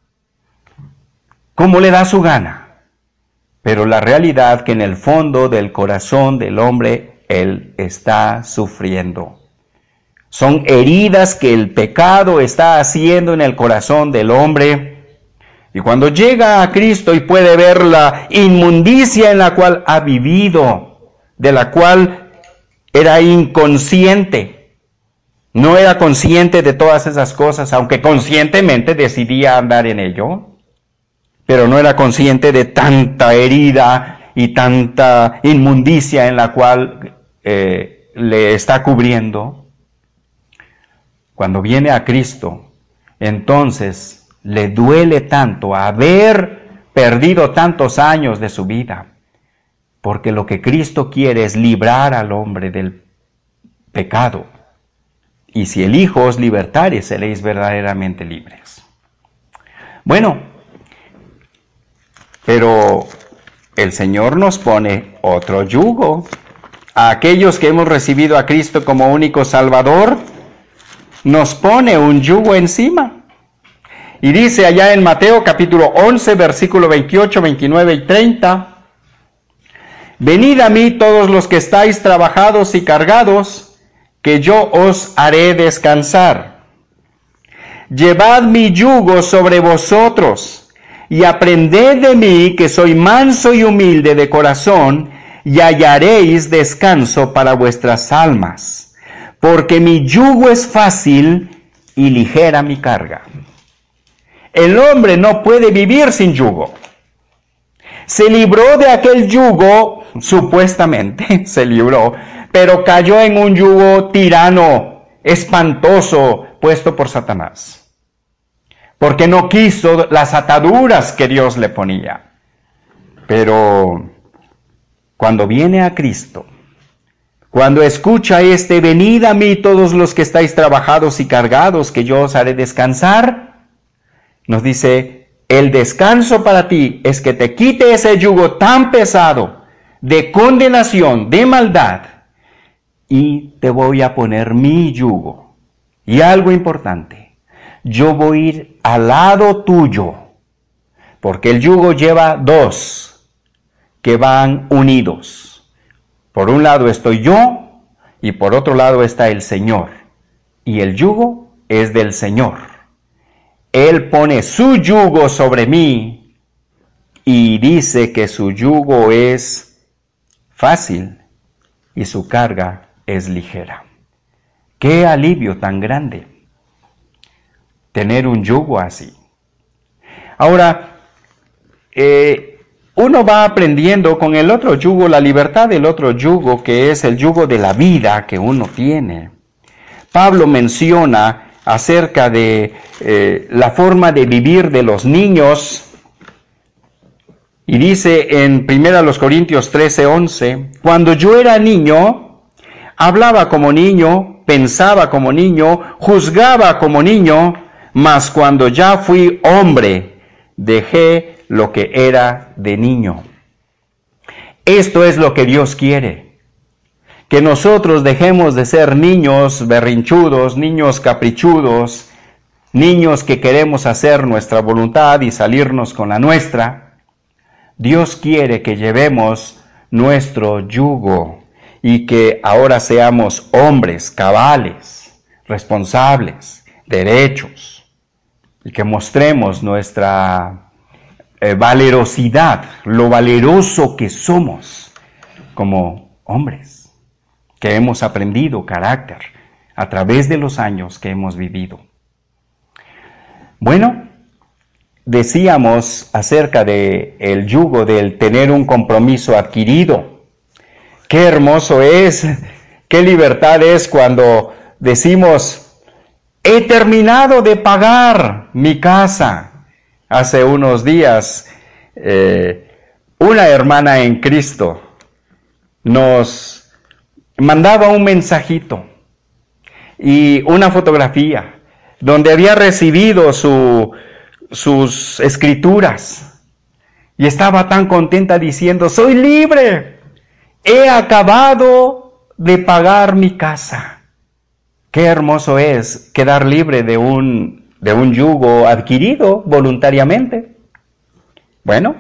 como le da su gana. Pero la realidad que en el fondo del corazón del hombre, él está sufriendo. Son heridas que el pecado está haciendo en el corazón del hombre. Y cuando llega a Cristo y puede ver la inmundicia en la cual ha vivido, de la cual era inconsciente, no era consciente de todas esas cosas, aunque conscientemente decidía andar en ello, pero no era consciente de tanta herida y tanta inmundicia en la cual eh, le está cubriendo. Cuando viene a Cristo, entonces le duele tanto haber perdido tantos años de su vida, porque lo que Cristo quiere es librar al hombre del pecado. Y si el Hijo os libertare, seréis verdaderamente libres. Bueno, pero el Señor nos pone otro yugo. A aquellos que hemos recibido a Cristo como único Salvador, nos pone un yugo encima. Y dice allá en Mateo capítulo once, versículo veintiocho, veintinueve y treinta, venid a mí todos los que estáis trabajados y cargados, que yo os haré descansar. Llevad mi yugo sobre vosotros, y aprended de mí, que soy manso y humilde de corazón, y hallaréis descanso para vuestras almas, porque mi yugo es fácil y ligera mi carga. El hombre no puede vivir sin yugo. Se libró de aquel yugo, supuestamente se libró, pero cayó en un yugo tirano, espantoso, puesto por Satanás. Porque no quiso las ataduras que Dios le ponía. Pero cuando viene a Cristo, cuando escucha este, venid a mí todos los que estáis trabajados y cargados, que yo os haré descansar, nos dice, el descanso para ti es que te quite ese yugo tan pesado de condenación, de maldad, y te voy a poner mi yugo. Y algo importante, yo voy a ir al lado tuyo, porque el yugo lleva dos que van unidos. Por un lado estoy yo y por otro lado está el Señor. Y el yugo es del Señor. Él pone su yugo sobre mí y dice que su yugo es fácil y su carga es ligera. ¡Qué alivio tan grande! Tener un yugo así. Ahora, eh, uno va aprendiendo con el otro yugo, la libertad del otro yugo, que es el yugo de la vida que uno tiene. Pablo menciona acerca de eh, la forma de vivir de los niños, y dice en primera Corintios trece, once, cuando yo era niño, hablaba como niño, pensaba como niño, juzgaba como niño, mas cuando ya fui hombre, dejé lo que era de niño. Esto es lo que Dios quiere, que nosotros dejemos de ser niños berrinchudos, niños caprichudos, niños que queremos hacer nuestra voluntad y salirnos con la nuestra. Dios quiere que llevemos nuestro yugo y que ahora seamos hombres cabales, responsables, derechos y que mostremos nuestra eh, valerosidad, lo valeroso que somos como hombres, que hemos aprendido carácter a través de los años que hemos vivido. Bueno, decíamos acerca de el yugo del tener un compromiso adquirido. Qué hermoso es, qué libertad es cuando decimos, he terminado de pagar mi casa. Hace unos días, eh, una hermana en Cristo nos mandaba un mensajito y una fotografía donde había recibido su, sus escrituras y estaba tan contenta diciendo, soy libre, he acabado de pagar mi casa. Qué hermoso es quedar libre de un, de un yugo adquirido voluntariamente. Bueno,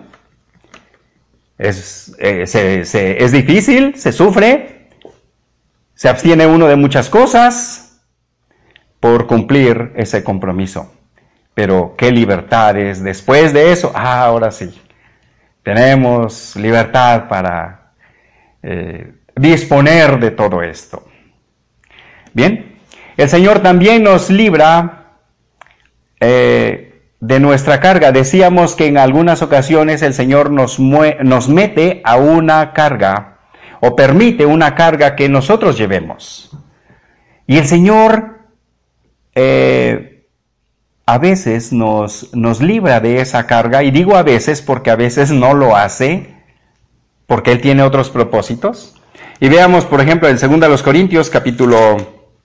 es, eh, se, se, es difícil, se sufre, se abstiene uno de muchas cosas por cumplir ese compromiso. Pero qué libertades después de eso. Ah, ahora sí, tenemos libertad para eh, disponer de todo esto. Bien, el Señor también nos libra eh, de nuestra carga. Decíamos que en algunas ocasiones el Señor nos, mue- nos mete a una carga o permite una carga que nosotros llevemos. Y el Señor eh, a veces nos, nos libra de esa carga, y digo a veces porque a veces no lo hace, porque Él tiene otros propósitos. Y veamos, por ejemplo, en segunda de Corintios, capítulo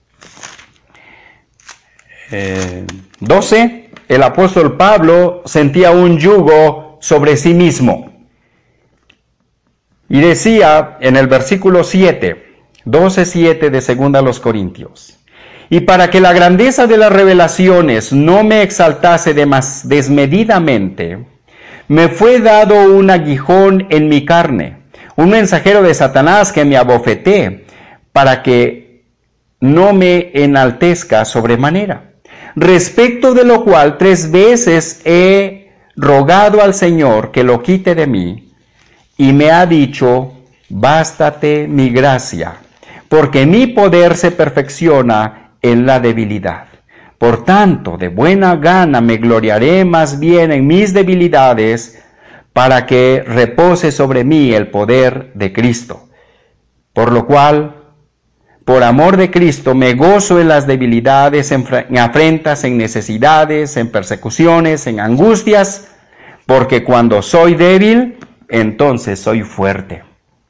eh, doce, el apóstol Pablo sentía un yugo sobre sí mismo. Y decía en el versículo siete, doce siete de segunda de Corintios, y para que la grandeza de las revelaciones no me exaltase demas, desmedidamente, me fue dado un aguijón en mi carne, un mensajero de Satanás que me abofeté, para que no me enaltezca sobremanera. Respecto de lo cual tres veces he rogado al Señor que lo quite de mí, y me ha dicho, bástate mi gracia, porque mi poder se perfecciona en la debilidad. Por tanto, de buena gana me gloriaré más bien en mis debilidades, para que repose sobre mí el poder de Cristo. Por lo cual, por amor de Cristo, me gozo en las debilidades, en afrentas, en necesidades, en persecuciones, en angustias, porque cuando soy débil, entonces soy fuerte.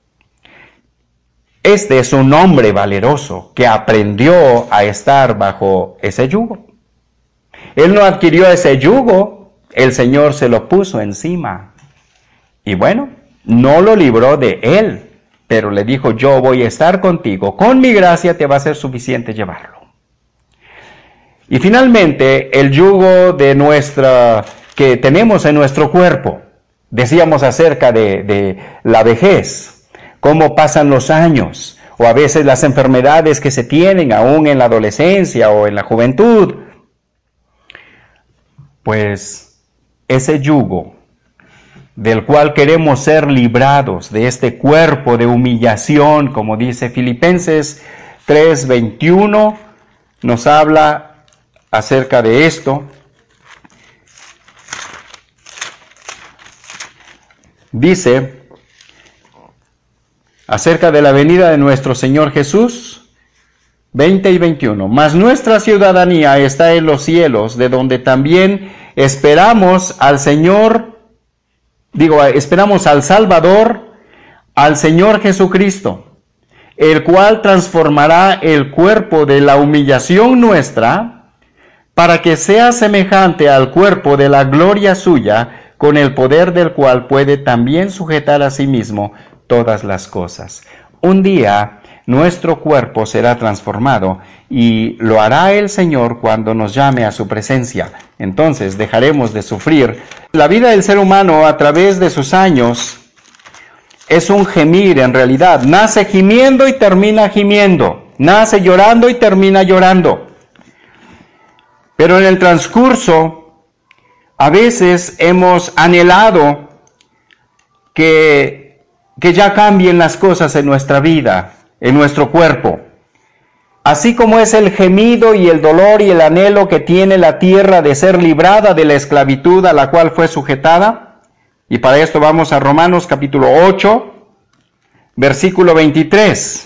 Este es un hombre valeroso que aprendió a estar bajo ese yugo. Él no adquirió ese yugo, el Señor se lo puso encima. Y bueno, no lo libró de él, pero le dijo, yo voy a estar contigo, con mi gracia te va a ser suficiente llevarlo. Y finalmente, el yugo de nuestra, que tenemos en nuestro cuerpo. Decíamos acerca de, de la vejez, cómo pasan los años, o a veces las enfermedades que se tienen aún en la adolescencia o en la juventud. Pues ese yugo del cual queremos ser librados, de este cuerpo de humillación, como dice Filipenses tres veintiuno, nos habla acerca de esto. Dice acerca de la venida de nuestro Señor Jesús, veinte y veintiuno, mas nuestra ciudadanía está en los cielos, de donde también esperamos al Señor, digo, esperamos al Salvador, al Señor Jesucristo, el cual transformará el cuerpo de la humillación nuestra, para que sea semejante al cuerpo de la gloria suya, con el poder del cual puede también sujetar a sí mismo todas las cosas. Un día nuestro cuerpo será transformado y lo hará el Señor cuando nos llame a su presencia. Entonces dejaremos de sufrir. La vida del ser humano a través de sus años es un gemir en realidad. Nace gimiendo y termina gimiendo. Nace llorando y termina llorando. Pero en el transcurso, a veces hemos anhelado que, que ya cambien las cosas en nuestra vida, en nuestro cuerpo. Así como es el gemido y el dolor y el anhelo que tiene la tierra de ser librada de la esclavitud a la cual fue sujetada. Y para esto vamos a Romanos capítulo ocho, versículo veintitrés.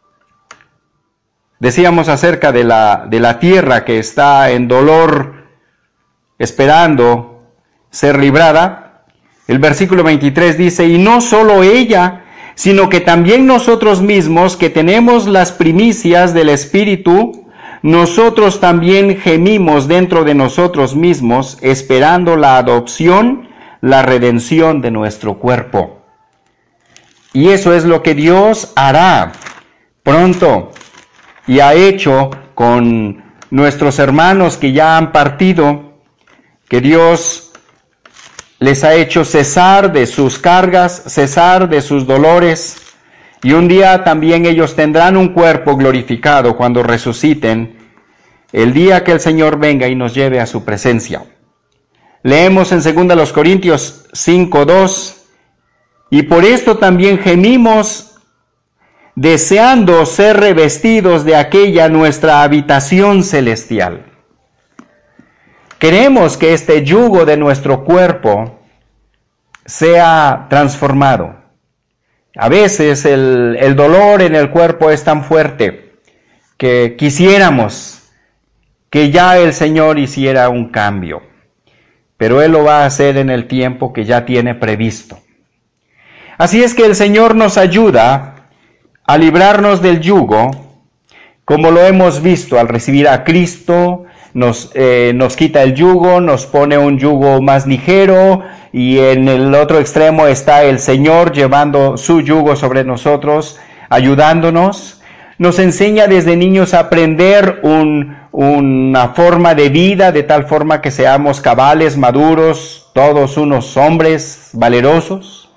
Decíamos acerca de la, de la tierra que está en dolor, esperando ser librada. El versículo veintitrés dice, y no solo ella, sino que también nosotros mismos, que tenemos las primicias del Espíritu, nosotros también gemimos dentro de nosotros mismos, esperando la adopción, la redención de nuestro cuerpo. Y eso es lo que Dios hará pronto. Y ha hecho con nuestros hermanos que ya han partido, que Dios les ha hecho cesar de sus cargas, cesar de sus dolores, y un día también ellos tendrán un cuerpo glorificado cuando resuciten, el día que el Señor venga y nos lleve a su presencia. Leemos en segunda Corintios cinco, dos, y por esto también gemimos, deseando ser revestidos de aquella nuestra habitación celestial. Queremos que este yugo de nuestro cuerpo sea transformado. A veces el, el dolor en el cuerpo es tan fuerte que quisiéramos que ya el Señor hiciera un cambio, pero Él lo va a hacer en el tiempo que ya tiene previsto. Así es que el Señor nos ayuda a librarnos del yugo, como lo hemos visto al recibir a Cristo, nos, eh, nos quita el yugo, nos pone un yugo más ligero, y en el otro extremo está el Señor llevando su yugo sobre nosotros, ayudándonos. Nos enseña desde niños a aprender un, una forma de vida, de tal forma que seamos cabales, maduros, todos unos hombres valerosos.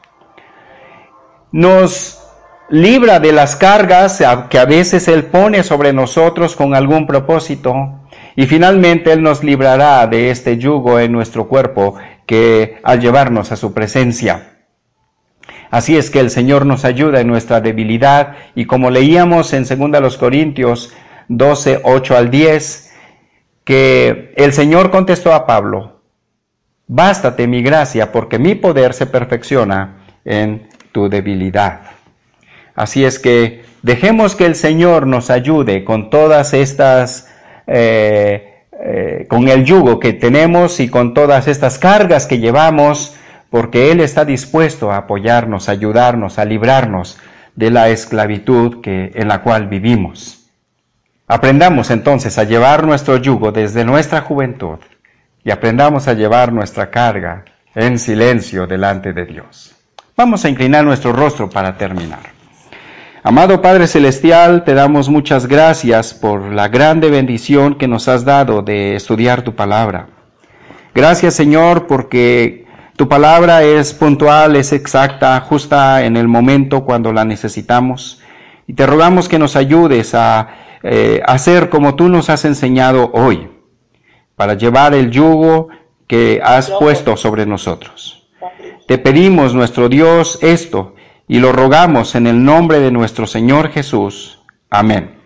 Nos libra de las cargas que a veces Él pone sobre nosotros con algún propósito, y finalmente Él nos librará de este yugo en nuestro cuerpo que al llevarnos a su presencia. Así es que el Señor nos ayuda en nuestra debilidad, y como leíamos en segunda Corintios doce, ocho al diez, que el Señor contestó a Pablo, bástate mi gracia, porque mi poder se perfecciona en tu debilidad. Así es que dejemos que el Señor nos ayude con todas estas, eh, eh, con el yugo que tenemos y con todas estas cargas que llevamos, porque Él está dispuesto a apoyarnos, a ayudarnos, a librarnos de la esclavitud que, en la cual vivimos. Aprendamos entonces a llevar nuestro yugo desde nuestra juventud y aprendamos a llevar nuestra carga en silencio delante de Dios. Vamos a inclinar nuestro rostro para terminar. Amado Padre Celestial, te damos muchas gracias por la grande bendición que nos has dado de estudiar tu palabra. Gracias, Señor, porque tu palabra es puntual, es exacta, justa en el momento cuando la necesitamos. Y te rogamos que nos ayudes a eh, hacer como tú nos has enseñado hoy, para llevar el yugo que has puesto sobre nosotros. Te pedimos, nuestro Dios, esto, y lo rogamos en el nombre de nuestro Señor Jesús. Amén.